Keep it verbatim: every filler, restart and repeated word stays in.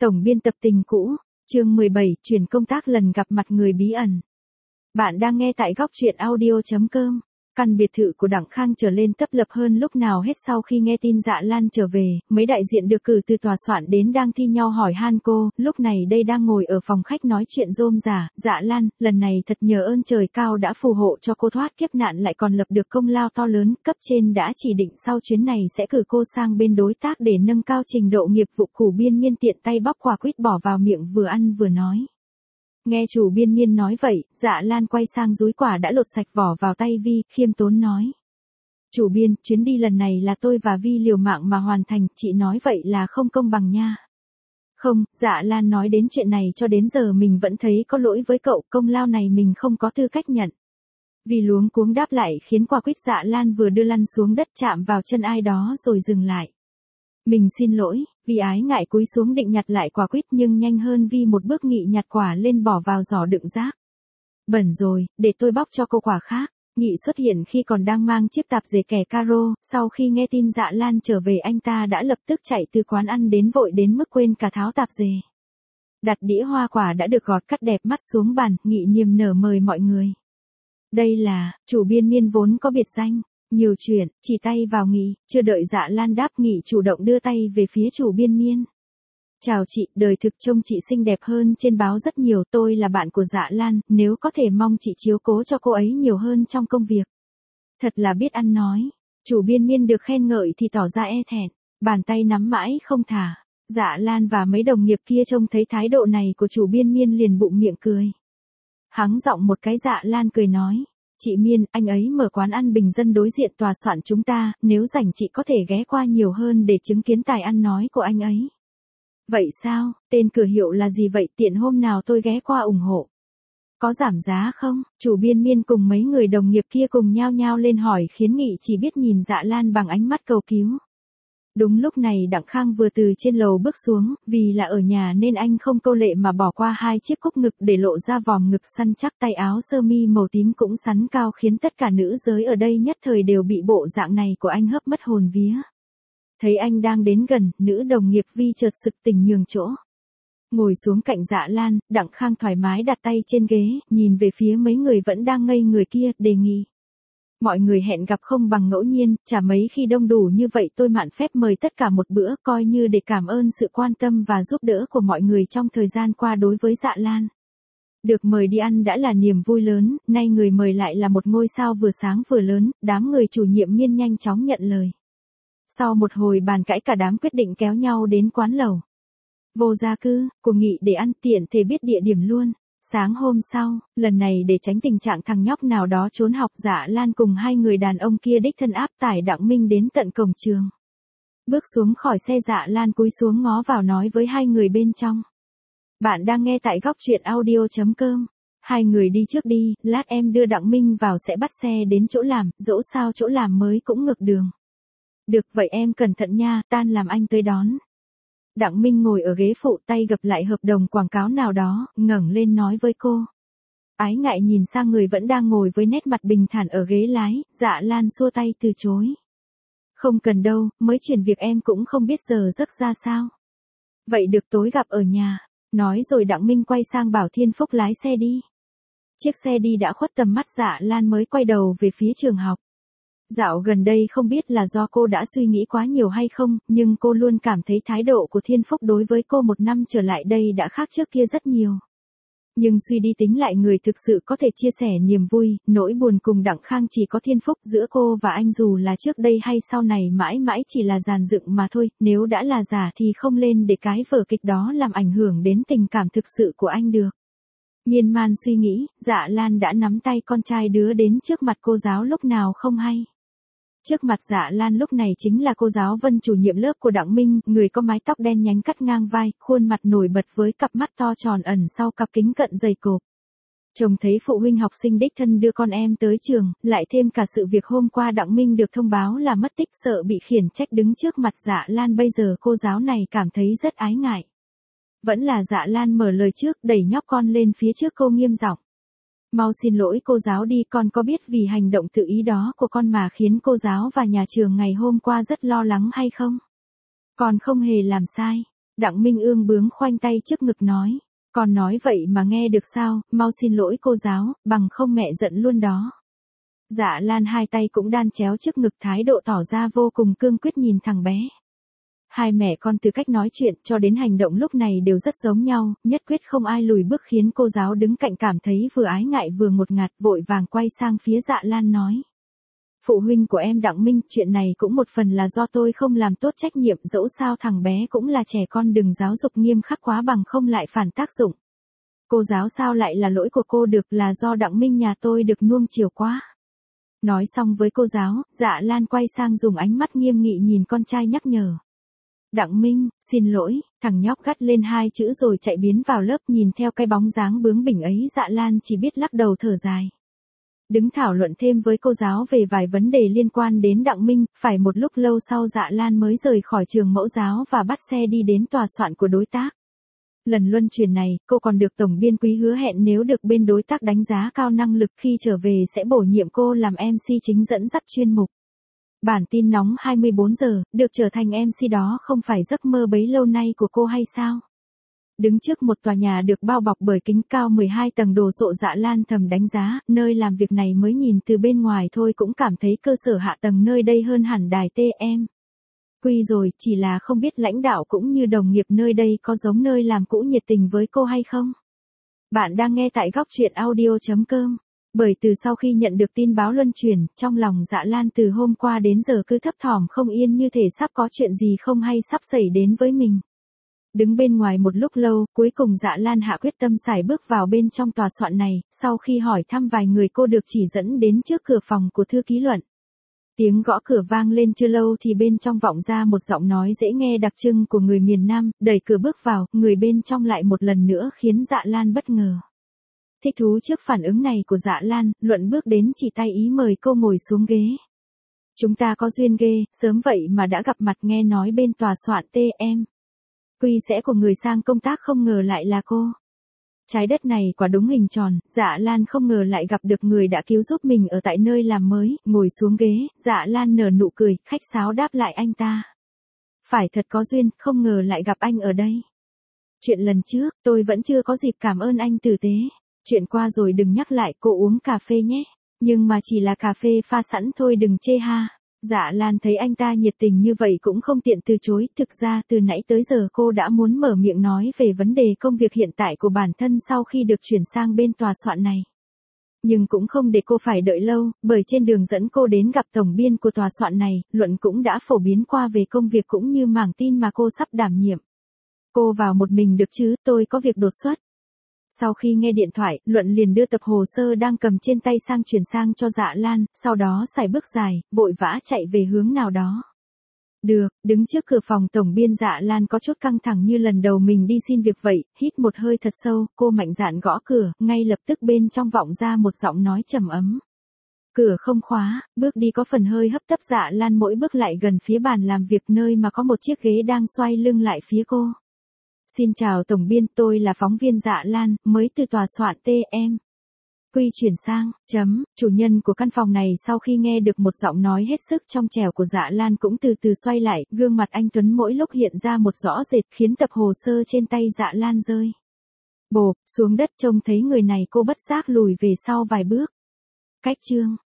Tổng biên tập Tình Cũ, chương mười bảy, chuyển công tác lần gặp mặt người bí ẩn. Bạn đang nghe tại góc truyện audio chấm com. Căn biệt thự của Đặng Khang trở lên tấp lập hơn lúc nào hết sau khi nghe tin Dạ Lan trở về, mấy đại diện được cử từ tòa soạn đến đang thi nhau hỏi han cô, lúc này đây đang ngồi ở phòng khách nói chuyện rôm rả. Dạ Lan, lần này thật nhờ ơn trời cao đã phù hộ cho cô thoát kiếp nạn lại còn lập được công lao to lớn, cấp trên đã chỉ định sau chuyến này sẽ cử cô sang bên đối tác để nâng cao trình độ nghiệp vụ. Củ Biên Miên tiện tay bóc quả quýt bỏ vào miệng vừa ăn vừa nói. Nghe chủ Biên Miên nói vậy, Dạ Lan quay sang dúi quả đã lột sạch vỏ vào tay Vi, khiêm tốn nói. Chủ Biên, chuyến đi lần này là tôi và Vi liều mạng mà hoàn thành, chị nói vậy là không công bằng nha. Không, Dạ Lan nói đến chuyện này cho đến giờ mình vẫn thấy có lỗi với cậu, công lao này mình không có tư cách nhận. Vi luống cuống đáp lại khiến quả quýt Dạ Lan vừa đưa lăn xuống đất chạm vào chân ai đó rồi dừng lại. Mình xin lỗi, Vi ái ngại cúi xuống định nhặt lại quả quýt nhưng nhanh hơn Vi một bước Nghị nhặt quả lên bỏ vào giỏ đựng rác. Bẩn rồi, để tôi bóc cho cô quả khác. Nghị xuất hiện khi còn đang mang chiếc tạp dề kẻ caro, sau khi nghe tin Dạ Lan trở về anh ta đã lập tức chạy từ quán ăn đến vội đến mức quên cả tháo tạp dề. Đặt đĩa hoa quả đã được gọt cắt đẹp mắt xuống bàn, Nghị niềm nở mời mọi người. Đây là, chủ Biên Miên vốn có biệt danh. Nhiều chuyện, chỉ tay vào Nghị, chưa đợi Dạ Lan đáp Nghị chủ động đưa tay về phía chủ Biên Miên. Chào chị, đời thực trông chị xinh đẹp hơn trên báo rất nhiều, tôi là bạn của Dạ Lan, nếu có thể mong chị chiếu cố cho cô ấy nhiều hơn trong công việc. Thật là biết ăn nói, chủ Biên Miên được khen ngợi thì tỏ ra e thẹn, bàn tay nắm mãi không thả. Dạ Lan và mấy đồng nghiệp kia trông thấy thái độ này của chủ Biên Miên liền bụng miệng cười. Hắng giọng một cái Dạ Lan cười nói. Chị Miên, anh ấy mở quán ăn bình dân đối diện tòa soạn chúng ta, nếu rảnh chị có thể ghé qua nhiều hơn để chứng kiến tài ăn nói của anh ấy. Vậy sao, tên cửa hiệu là gì vậy, tiện hôm nào tôi ghé qua ủng hộ. Có giảm giá không? Chủ Biên Miên cùng mấy người đồng nghiệp kia cùng nhao nhao lên hỏi khiến Nghị chỉ biết nhìn Dạ Lan bằng ánh mắt cầu cứu. Đúng lúc này Đặng Khang vừa từ trên lầu bước xuống, vì là ở nhà nên anh không câu lệ mà bỏ qua hai chiếc cúc ngực để lộ ra vòm ngực săn chắc, tay áo sơ mi màu tím cũng sắn cao khiến tất cả nữ giới ở đây nhất thời đều bị bộ dạng này của anh hấp mất hồn vía. Thấy anh đang đến gần, nữ đồng nghiệp Vi chợt sực tỉnh nhường chỗ. Ngồi xuống cạnh Dạ Lan, Đặng Khang thoải mái đặt tay trên ghế, nhìn về phía mấy người vẫn đang ngây người kia, đề nghị. Mọi người hẹn gặp không bằng ngẫu nhiên, chả mấy khi đông đủ như vậy tôi mạn phép mời tất cả một bữa coi như để cảm ơn sự quan tâm và giúp đỡ của mọi người trong thời gian qua đối với Dạ Lan. Được mời đi ăn đã là niềm vui lớn, nay người mời lại là một ngôi sao vừa sáng vừa lớn, đám người chủ nhiệm Miên nhanh chóng nhận lời. Sau một hồi bàn cãi cả đám quyết định kéo nhau đến quán lẩu Vô Gia Cư, của Nghị để ăn tiện thể biết địa điểm luôn. Sáng hôm sau, lần này để tránh tình trạng thằng nhóc nào đó trốn học, Dạ Lan cùng hai người đàn ông kia đích thân áp tải Đặng Minh đến tận cổng trường. Bước xuống khỏi xe Dạ Lan cúi xuống ngó vào nói với hai người bên trong. Bạn đang nghe tại góc truyện audio chấm com. Hai người đi trước đi, lát em đưa Đặng Minh vào sẽ bắt xe đến chỗ làm, dẫu sao chỗ làm mới cũng ngược đường. Được vậy em cẩn thận nha, tan làm anh tới đón. Đặng Minh ngồi ở ghế phụ tay gập lại hợp đồng quảng cáo nào đó, ngẩng lên nói với cô. Ái ngại nhìn sang người vẫn đang ngồi với nét mặt bình thản ở ghế lái, Dạ Lan xua tay từ chối. Không cần đâu, mới chuyển việc em cũng không biết giờ giấc ra sao. Vậy được tối gặp ở nhà. Nói rồi Đặng Minh quay sang bảo Thiên Phúc lái xe đi. Chiếc xe đi đã khuất tầm mắt Dạ Lan mới quay đầu về phía trường học. Dạo gần đây không biết là do cô đã suy nghĩ quá nhiều hay không, nhưng cô luôn cảm thấy thái độ của Thiên Phúc đối với cô một năm trở lại đây đã khác trước kia rất nhiều. Nhưng suy đi tính lại người thực sự có thể chia sẻ niềm vui, nỗi buồn cùng Đặng Khang chỉ có Thiên Phúc, giữa cô và anh dù là trước đây hay sau này mãi mãi chỉ là dàn dựng mà thôi, nếu đã là giả thì không lên để cái vở kịch đó làm ảnh hưởng đến tình cảm thực sự của anh được. Miên man suy nghĩ, Dạ Lan đã nắm tay con trai đứa đến trước mặt cô giáo lúc nào không hay. Trước mặt Dạ Lan lúc này chính là cô giáo Vân, chủ nhiệm lớp của Đặng Minh, người có mái tóc đen nhánh cắt ngang vai, khuôn mặt nổi bật với cặp mắt to tròn ẩn sau cặp kính cận dày cộp. Trông thấy phụ huynh học sinh đích thân đưa con em tới trường, lại thêm cả sự việc hôm qua Đặng Minh được thông báo là mất tích, sợ bị khiển trách đứng trước mặt Dạ Lan, bây giờ cô giáo này cảm thấy rất ái ngại. Vẫn là Dạ Lan mở lời trước, đẩy nhóc con lên phía trước cô nghiêm giọng. Mau xin lỗi cô giáo đi, con có biết vì hành động tự ý đó của con mà khiến cô giáo và nhà trường ngày hôm qua rất lo lắng hay không? Con không hề làm sai. Đặng Minh ương bướng khoanh tay trước ngực nói. Còn nói vậy mà nghe được sao, mau xin lỗi cô giáo, bằng không mẹ giận luôn đó. Dạ Lan hai tay cũng đan chéo trước ngực, thái độ tỏ ra vô cùng cương quyết nhìn thằng bé. Hai mẹ con từ cách nói chuyện cho đến hành động lúc này đều rất giống nhau, nhất quyết không ai lùi bước, khiến cô giáo đứng cạnh cảm thấy vừa ái ngại vừa ngột ngạt, vội vàng quay sang phía Dạ Lan nói. Phụ huynh của em Đặng Minh, chuyện này cũng một phần là do tôi không làm tốt trách nhiệm, dẫu sao thằng bé cũng là trẻ con, đừng giáo dục nghiêm khắc quá bằng không lại phản tác dụng. Cô giáo sao lại là lỗi của cô được, là do Đặng Minh nhà tôi được nuông chiều quá. Nói xong với cô giáo, Dạ Lan quay sang dùng ánh mắt nghiêm nghị nhìn con trai nhắc nhở. Đặng Minh, xin lỗi, thằng nhóc gắt lên hai chữ rồi chạy biến vào lớp, nhìn theo cái bóng dáng bướng bỉnh ấy Dạ Lan chỉ biết lắc đầu thở dài. Đứng thảo luận thêm với cô giáo về vài vấn đề liên quan đến Đặng Minh, phải một lúc lâu sau Dạ Lan mới rời khỏi trường mẫu giáo và bắt xe đi đến tòa soạn của đối tác. Lần luân chuyển này, cô còn được tổng biên Quý hứa hẹn nếu được bên đối tác đánh giá cao năng lực khi trở về sẽ bổ nhiệm cô làm em xê chính dẫn dắt chuyên mục. Bản tin nóng hai mươi bốn giờ, được trở thành em xê đó không phải giấc mơ bấy lâu nay của cô hay sao? Đứng trước một tòa nhà được bao bọc bởi kính cao mười hai tầng đồ sộ, Dạ Lan thầm đánh giá, nơi làm việc này mới nhìn từ bên ngoài thôi cũng cảm thấy cơ sở hạ tầng nơi đây hơn hẳn đài tê em. Quy rồi, chỉ là không biết lãnh đạo cũng như đồng nghiệp nơi đây có giống nơi làm cũ nhiệt tình với cô hay không? Bạn đang nghe tại góc truyện audio chấm com. Bởi từ sau khi nhận được tin báo luân chuyển, trong lòng Dạ Lan từ hôm qua đến giờ cứ thấp thỏm không yên, như thể sắp có chuyện gì không hay sắp xảy đến với mình. Đứng bên ngoài một lúc lâu, cuối cùng Dạ Lan hạ quyết tâm sải bước vào bên trong tòa soạn này, sau khi hỏi thăm vài người cô được chỉ dẫn đến trước cửa phòng của thư ký Luận. Tiếng gõ cửa vang lên chưa lâu thì bên trong vọng ra một giọng nói dễ nghe đặc trưng của người miền Nam, đẩy cửa bước vào, người bên trong lại một lần nữa khiến Dạ Lan bất ngờ. Thích thú trước phản ứng này của Dạ Lan, Luận bước đến chỉ tay ý mời cô ngồi xuống ghế. Chúng ta có duyên ghê, sớm vậy mà đã gặp mặt, nghe nói bên tòa soạn tê em. Quy sẽ của người sang công tác, không ngờ lại là cô. Trái đất này quả đúng hình tròn, Dạ Lan không ngờ lại gặp được người đã cứu giúp mình ở tại nơi làm mới, ngồi xuống ghế, Dạ Lan nở nụ cười, khách sáo đáp lại anh ta. Phải thật có duyên, không ngờ lại gặp anh ở đây. Chuyện lần trước, tôi vẫn chưa có dịp cảm ơn anh tử tế. Chuyện qua rồi đừng nhắc lại, cô uống cà phê nhé. Nhưng mà chỉ là cà phê pha sẵn thôi, đừng chê ha. Dạ Lan thấy anh ta nhiệt tình như vậy cũng không tiện từ chối, thực ra từ nãy tới giờ cô đã muốn mở miệng nói về vấn đề công việc hiện tại của bản thân sau khi được chuyển sang bên tòa soạn này. Nhưng cũng không để cô phải đợi lâu, bởi trên đường dẫn cô đến gặp tổng biên của tòa soạn này, Luận cũng đã phổ biến qua về công việc cũng như mảng tin mà cô sắp đảm nhiệm. Cô vào một mình được chứ, tôi có việc đột xuất. Sau khi nghe điện thoại, Luận liền đưa tập hồ sơ đang cầm trên tay sang chuyển sang cho Dạ Lan, sau đó sải bước dài, vội vã chạy về hướng nào đó. Được, đứng trước cửa phòng tổng biên, Dạ Lan có chút căng thẳng như lần đầu mình đi xin việc vậy, hít một hơi thật sâu, cô mạnh dạn gõ cửa, ngay lập tức bên trong vọng ra một giọng nói trầm ấm. Cửa không khóa, bước đi có phần hơi hấp tấp, Dạ Lan mỗi bước lại gần phía bàn làm việc nơi mà có một chiếc ghế đang xoay lưng lại phía cô. Xin chào tổng biên, tôi là phóng viên Dạ Lan, mới từ tòa soạn tê em. Quy chuyển sang, chấm, chủ nhân của căn phòng này sau khi nghe được một giọng nói hết sức trong trẻo của Dạ Lan cũng từ từ xoay lại, gương mặt anh Tuấn mỗi lúc hiện ra một rõ rệt, khiến tập hồ sơ trên tay Dạ Lan rơi. Bộp, xuống đất, trông thấy người này cô bất giác lùi về sau vài bước. Cách chương,